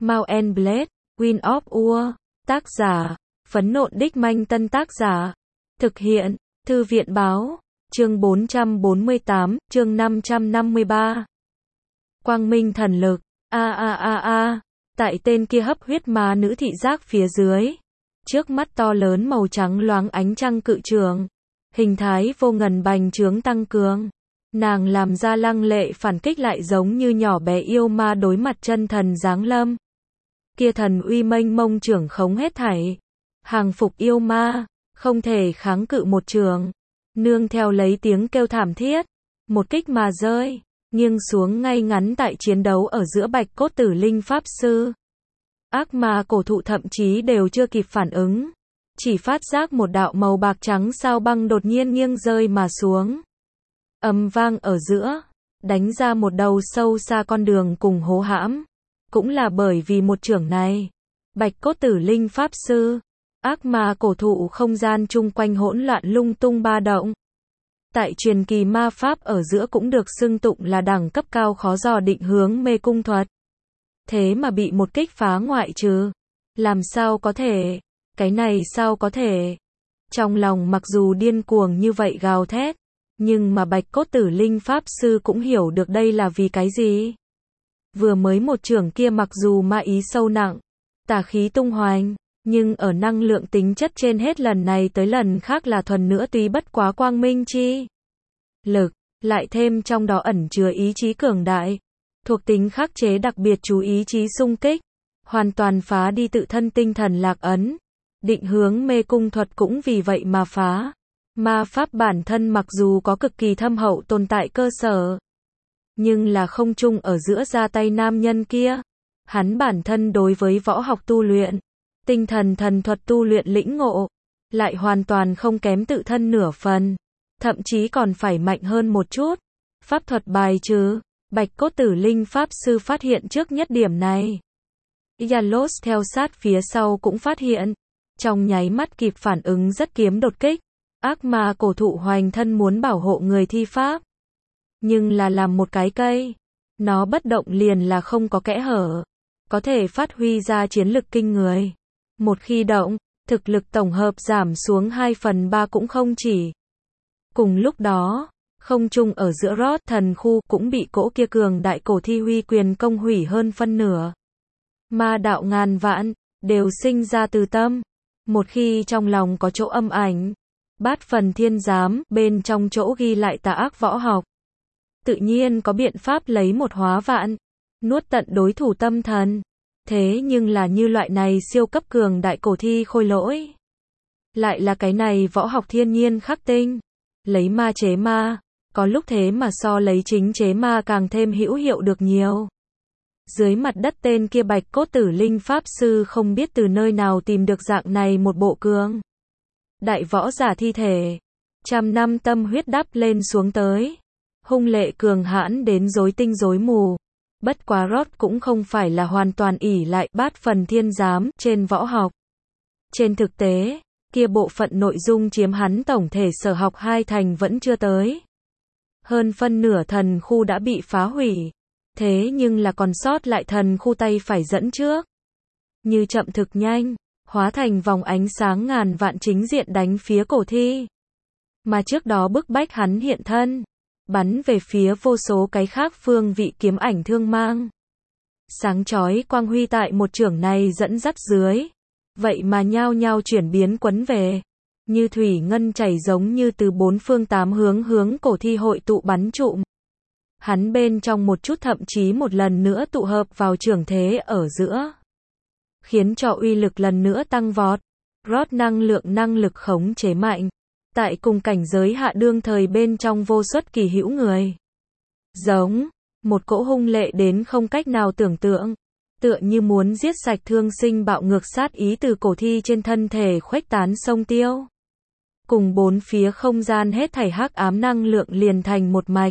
Mount and Blade, Wind of Ur, tác giả, Phấn Nộn Đích Manh Tân tác giả, thực hiện, Thư viện Báo, chương 448, chương 553. Quang minh thần lực, tại tên kia hấp huyết ma nữ thị giác phía dưới. Trước mắt to lớn màu trắng loáng ánh trăng cự trường. Hình thái vô ngần bành trướng tăng cường. Nàng làm ra lăng lệ phản kích lại giống như nhỏ bé yêu ma đối mặt chân thần giáng lâm. Kia thần uy mênh mông trưởng khống hết thảy. Hàng phục yêu ma, không thể kháng cự một trường. Nương theo lấy tiếng kêu thảm thiết. Một kích mà rơi, nghiêng xuống ngay ngắn tại chiến đấu ở giữa bạch cốt tử linh pháp sư. Ác ma cổ thụ thậm chí đều chưa kịp phản ứng. Chỉ phát giác một đạo màu bạc trắng sao băng đột nhiên nghiêng rơi mà xuống. Âm vang ở giữa, đánh ra một đầu sâu xa con đường cùng hố hãm. Cũng là bởi vì một chưởng này, bạch cốt tử linh pháp sư, ác ma cổ thụ không gian chung quanh hỗn loạn lung tung ba động. Tại truyền kỳ ma pháp ở giữa cũng được xưng tụng là đẳng cấp cao khó dò định hướng mê cung thuật. Thế mà bị một kích phá ngoại trừ. Làm sao có thể? Cái này sao có thể? Trong lòng mặc dù điên cuồng như vậy gào thét, nhưng mà bạch cốt tử linh pháp sư cũng hiểu được đây là vì cái gì. Vừa mới một chưởng kia mặc dù ma ý sâu nặng, tà khí tung hoành, nhưng ở năng lượng tính chất trên hết lần này tới lần khác là thuần nữa tuy bất quá quang minh chi lực, lại thêm trong đó ẩn chứa ý chí cường đại, thuộc tính khắc chế đặc biệt chú ý chí xung kích, hoàn toàn phá đi tự thân tinh thần lạc ấn. Định hướng mê cung thuật cũng vì vậy mà phá. Ma pháp bản thân mặc dù có cực kỳ thâm hậu tồn tại cơ sở, nhưng là không chung ở giữa ra tay nam nhân kia. Hắn bản thân đối với võ học tu luyện, tinh thần thần thuật tu luyện lĩnh ngộ, lại hoàn toàn không kém tự thân nửa phần, thậm chí còn phải mạnh hơn một chút. Pháp thuật bài trừ, bạch cốt tử linh pháp sư phát hiện trước nhất điểm này. Yalos theo sát phía sau cũng phát hiện, trong nháy mắt kịp phản ứng rất kiếm đột kích. Ác ma cổ thụ hoành thân muốn bảo hộ người thi pháp, nhưng là làm một cái cây, nó bất động liền là không có kẽ hở, có thể phát huy ra chiến lực kinh người. Một khi động, thực lực tổng hợp giảm xuống 2/3 cũng không chỉ. Cùng lúc đó, không trung ở giữa Rót thần khu cũng bị cỗ kia cường đại cổ thi huy quyền công hủy hơn phân nửa. Ma đạo ngàn vạn, đều sinh ra từ tâm. Một khi trong lòng có chỗ âm ảnh, Bát phần thiên giám, bên trong chỗ ghi lại tà ác võ học. Tự nhiên có biện pháp lấy một hóa vạn, nuốt tận đối thủ tâm thần. Thế nhưng là như loại này siêu cấp cường đại cổ thi khôi lỗi. Lại là cái này võ học thiên nhiên khắc tinh. Lấy ma chế ma, có lúc thế mà so lấy chính chế ma càng thêm hữu hiệu được nhiều. Dưới mặt đất tên kia bạch cốt tử linh pháp sư không biết từ nơi nào tìm được dạng này một bộ cường đại võ giả thi thể. 100 năm tâm huyết đắp lên xuống tới. Hung lệ cường hãn đến rối tinh rối mù. Bất quá Rót cũng không phải là hoàn toàn ỷ lại bát phần thiên giám trên võ học. Trên thực tế, kia bộ phận nội dung chiếm hắn tổng thể sở học 2/3 vẫn chưa tới. Hơn phân nửa thần khu đã bị phá hủy. Thế nhưng là còn sót lại thần khu tay phải dẫn trước. Như chậm thực nhanh, hóa thành vòng ánh sáng ngàn vạn chính diện đánh phía cổ thi. Mà trước đó bức bách hắn hiện thân, bắn về phía vô số cái khác phương vị kiếm ảnh thương mang. Sáng chói quang huy tại một chưởng này dẫn dắt dưới. Vậy mà nhao nhao chuyển biến quấn về. Như thủy ngân chảy giống như từ 4 phương 8 hướng cổ thi hội tụ bắn trụm. Hắn bên trong một chút thậm chí một lần nữa tụ hợp vào chưởng thế ở giữa. Khiến cho uy lực lần nữa tăng vọt. Rót năng lực khống chế mạnh. Tại cùng cảnh giới hạ đương thời bên trong vô xuất kỳ hữu người. Giống, một cỗ hung lệ đến không cách nào tưởng tượng. Tựa như muốn giết sạch thương sinh bạo ngược sát ý từ cổ thi trên thân thể khuếch tán sông tiêu. Cùng bốn phía không gian hết thảy hắc ám năng lượng liền thành một mạch.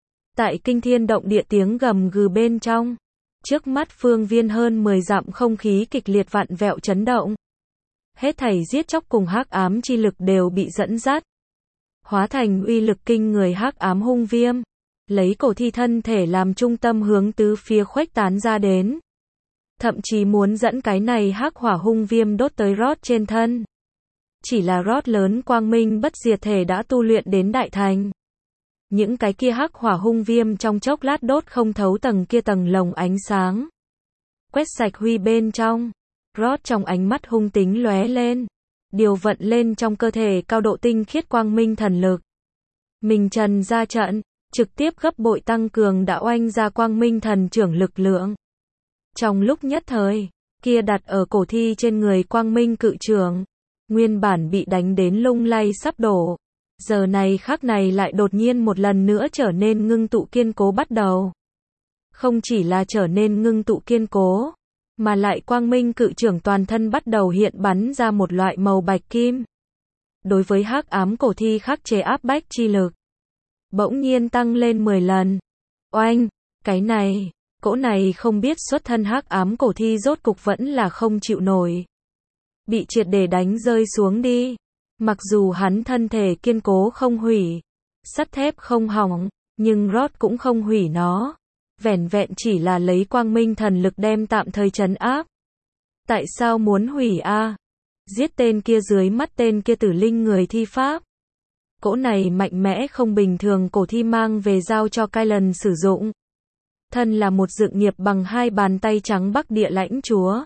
Tại kinh thiên động địa tiếng gầm gừ bên trong. Trước mắt phương viên hơn 10 dặm không khí kịch liệt vặn vẹo chấn động. Hết thảy giết chóc cùng hắc ám chi lực đều bị dẫn dắt. Hóa thành uy lực kinh người hắc ám hung viêm. Lấy cổ thi thân thể làm trung tâm hướng tứ phía khuếch tán ra đến. thậm chí muốn dẫn cái này hắc hỏa hung viêm đốt tới Rod trên thân. Chỉ là Rod lớn quang minh bất diệt thể đã tu luyện đến đại thành. Những cái kia hắc hỏa hung viêm trong chốc lát đốt không thấu tầng kia tầng lồng ánh sáng. Quét sạch huy bên trong. Rod trong ánh mắt hung tính lóe lên. Điều vận lên trong cơ thể cao độ tinh khiết quang minh thần lực. Mình trần ra trận, trực tiếp gấp bội tăng cường đã oanh ra quang minh thần trưởng lực lượng. Trong lúc nhất thời, kia đặt ở cổ thi trên người quang minh cự trưởng, nguyên bản bị đánh đến lung lay sắp đổ. Giờ này khắc này lại đột nhiên một lần nữa trở nên ngưng tụ kiên cố bắt đầu. Không chỉ là trở nên ngưng tụ kiên cố, mà lại quang minh cự trưởng toàn thân bắt đầu hiện bắn ra một loại màu bạch kim. Đối với hắc ám cổ thi khắc chế áp bách chi lực, bỗng nhiên tăng lên 10 lần. Oanh, cái này, cỗ này không biết xuất thân hắc ám cổ thi rốt cục vẫn là không chịu nổi. Bị triệt để đánh rơi xuống đi. Mặc dù hắn thân thể kiên cố không hủy, sắt thép không hỏng, nhưng Rod cũng không hủy nó. Vẻn vẹn chỉ là lấy quang minh thần lực đem tạm thời trấn áp. Tại sao muốn hủy a? Giết tên kia dưới mắt tên kia tử linh người thi pháp. Cỗ này mạnh mẽ không bình thường cổ thi mang về giao cho Kylan sử dụng. Thân là một dựng nghiệp bằng hai bàn tay trắng Bắc Địa lãnh chúa.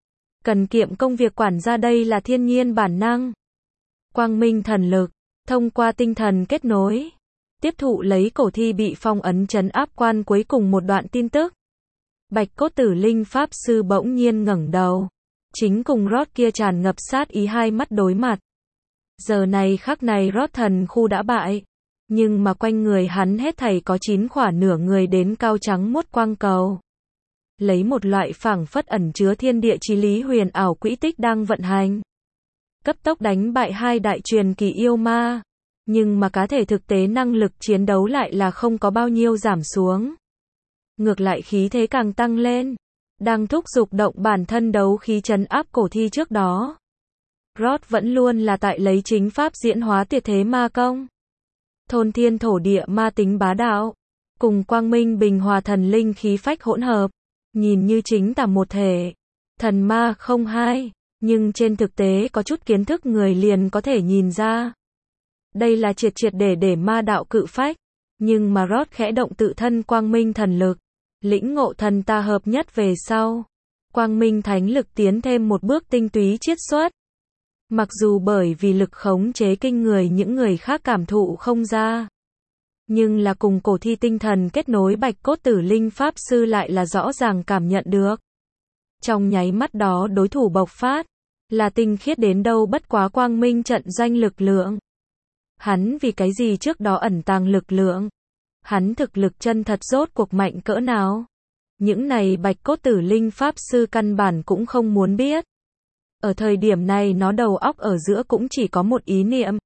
Cần kiệm công việc quản gia đây là thiên nhiên bản năng. Quang minh thần lực, thông qua tinh thần kết nối, tiếp thụ lấy cổ thi bị phong ấn trấn áp quan cuối cùng một đoạn tin tức. Bạch cốt tử linh pháp sư bỗng nhiên ngẩng đầu, chính cùng Rod kia tràn ngập sát ý hai mắt đối mặt. Giờ này khắc này Rod thần khu đã bại, nhưng mà quanh người hắn hết thảy có 9 khỏa nửa người đến cao trắng muốt quang cầu. Lấy một loại phảng phất ẩn chứa thiên địa chí lý huyền ảo quỹ tích đang vận hành. Cấp tốc đánh bại hai đại truyền kỳ yêu ma, nhưng mà cá thể thực tế năng lực chiến đấu lại là không có bao nhiêu giảm xuống. Ngược lại khí thế càng tăng lên, đang thúc giục động bản thân đấu khí trấn áp cổ thi trước đó. Rod vẫn luôn là tại lấy chính pháp diễn hóa tuyệt thế ma công. Thôn thiên thổ địa ma tính bá đạo, cùng quang minh bình hòa thần linh khí phách hỗn hợp, nhìn như chính tả một thể. Thần ma không hai. Nhưng trên thực tế có chút kiến thức người liền có thể nhìn ra. Đây là triệt triệt để ma đạo cự phách. Nhưng mà Rod khẽ động tự thân quang minh thần lực. Lĩnh ngộ thần ta hợp nhất về sau. Quang minh thánh lực tiến thêm một bước tinh túy chiết xuất. Mặc dù bởi vì lực khống chế kinh người những người khác cảm thụ không ra. Nhưng là cùng cổ thi tinh thần kết nối bạch cốt tử linh pháp sư lại là rõ ràng cảm nhận được. Trong nháy mắt đó đối thủ bộc phát, là tinh khiết đến đâu bất quá quang minh trận doanh lực lượng. Hắn vì cái gì trước đó ẩn tàng lực lượng? Hắn thực lực chân thật rốt cuộc mạnh cỡ nào? Những này bạch cốt tử linh pháp sư căn bản cũng không muốn biết. Ở thời điểm này nó đầu óc ở giữa cũng chỉ có một ý niệm.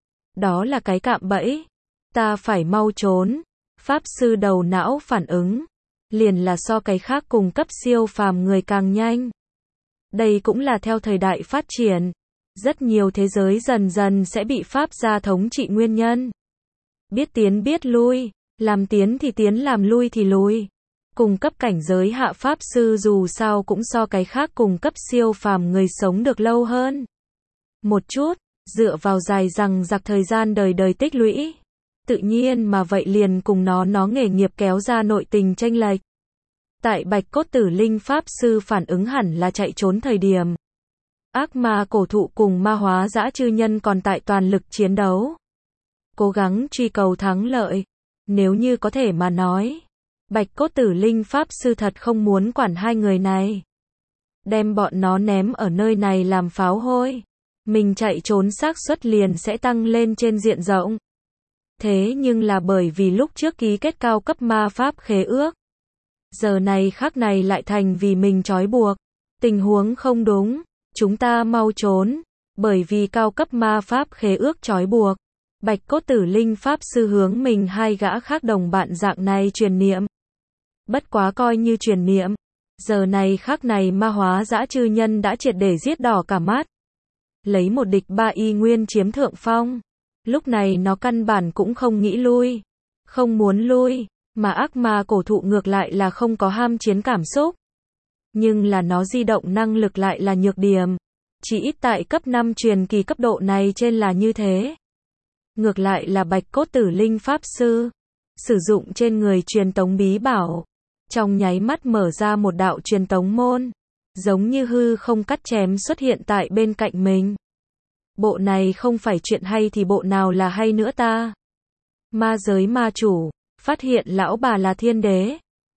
Đó là cái cạm bẫy. Ta phải mau trốn. Pháp sư đầu não phản ứng. Liền là so cái khác cùng cấp siêu phàm người càng nhanh. Đây cũng là theo thời đại phát triển. Rất nhiều thế giới dần dần sẽ bị pháp gia thống trị nguyên nhân. Biết tiến biết lui. Làm tiến thì tiến làm lui thì lui. Cùng cấp cảnh giới hạ pháp sư dù sao cũng so cái khác cùng cấp siêu phàm người sống được lâu hơn. Một chút, dựa vào dài dằng dặc thời gian đời đời tích lũy. Tự nhiên mà vậy liền cùng nó nghề nghiệp kéo ra nội tình chênh lệch. Tại bạch cốt tử linh pháp sư phản ứng hẳn là chạy trốn thời điểm. Ác ma cổ thụ cùng ma hóa dã chư nhân còn tại toàn lực chiến đấu. Cố gắng truy cầu thắng lợi. Nếu như có thể mà nói. Bạch cốt tử linh pháp sư thật không muốn quản hai người này. Đem bọn nó ném ở nơi này làm pháo hôi. Mình chạy trốn xác suất liền sẽ tăng lên trên diện rộng. Thế nhưng là bởi vì lúc trước ký kết cao cấp ma pháp khế ước. Giờ này khắc này lại thành vì mình trói buộc. Tình huống không đúng. Chúng ta mau trốn. Bởi vì cao cấp ma pháp khế ước trói buộc. Bạch cốt tử linh pháp sư hướng mình hai gã khác đồng bạn dạng này truyền niệm. Bất quá coi như truyền niệm. Giờ này khắc này ma hóa dã chư nhân đã triệt để giết đỏ cả mắt. Lấy một địch ba y nguyên chiếm thượng phong. Lúc này nó căn bản cũng không nghĩ lui. Không muốn lui. Mà ác ma cổ thụ ngược lại là không có ham chiến cảm xúc. Nhưng là nó di động năng lực lại là nhược điểm. Chỉ ít tại cấp 5 truyền kỳ cấp độ này trên là như thế. Ngược lại là Bạch Cốt Tử Linh Pháp Sư, sử dụng trên người truyền tống bí bảo, trong nháy mắt mở ra một đạo truyền tống môn, giống như hư không cắt chém xuất hiện tại bên cạnh mình. Bộ này không phải chuyện hay thì bộ nào là hay nữa ta? Ma giới ma chủ, phát hiện lão bà là thiên đế,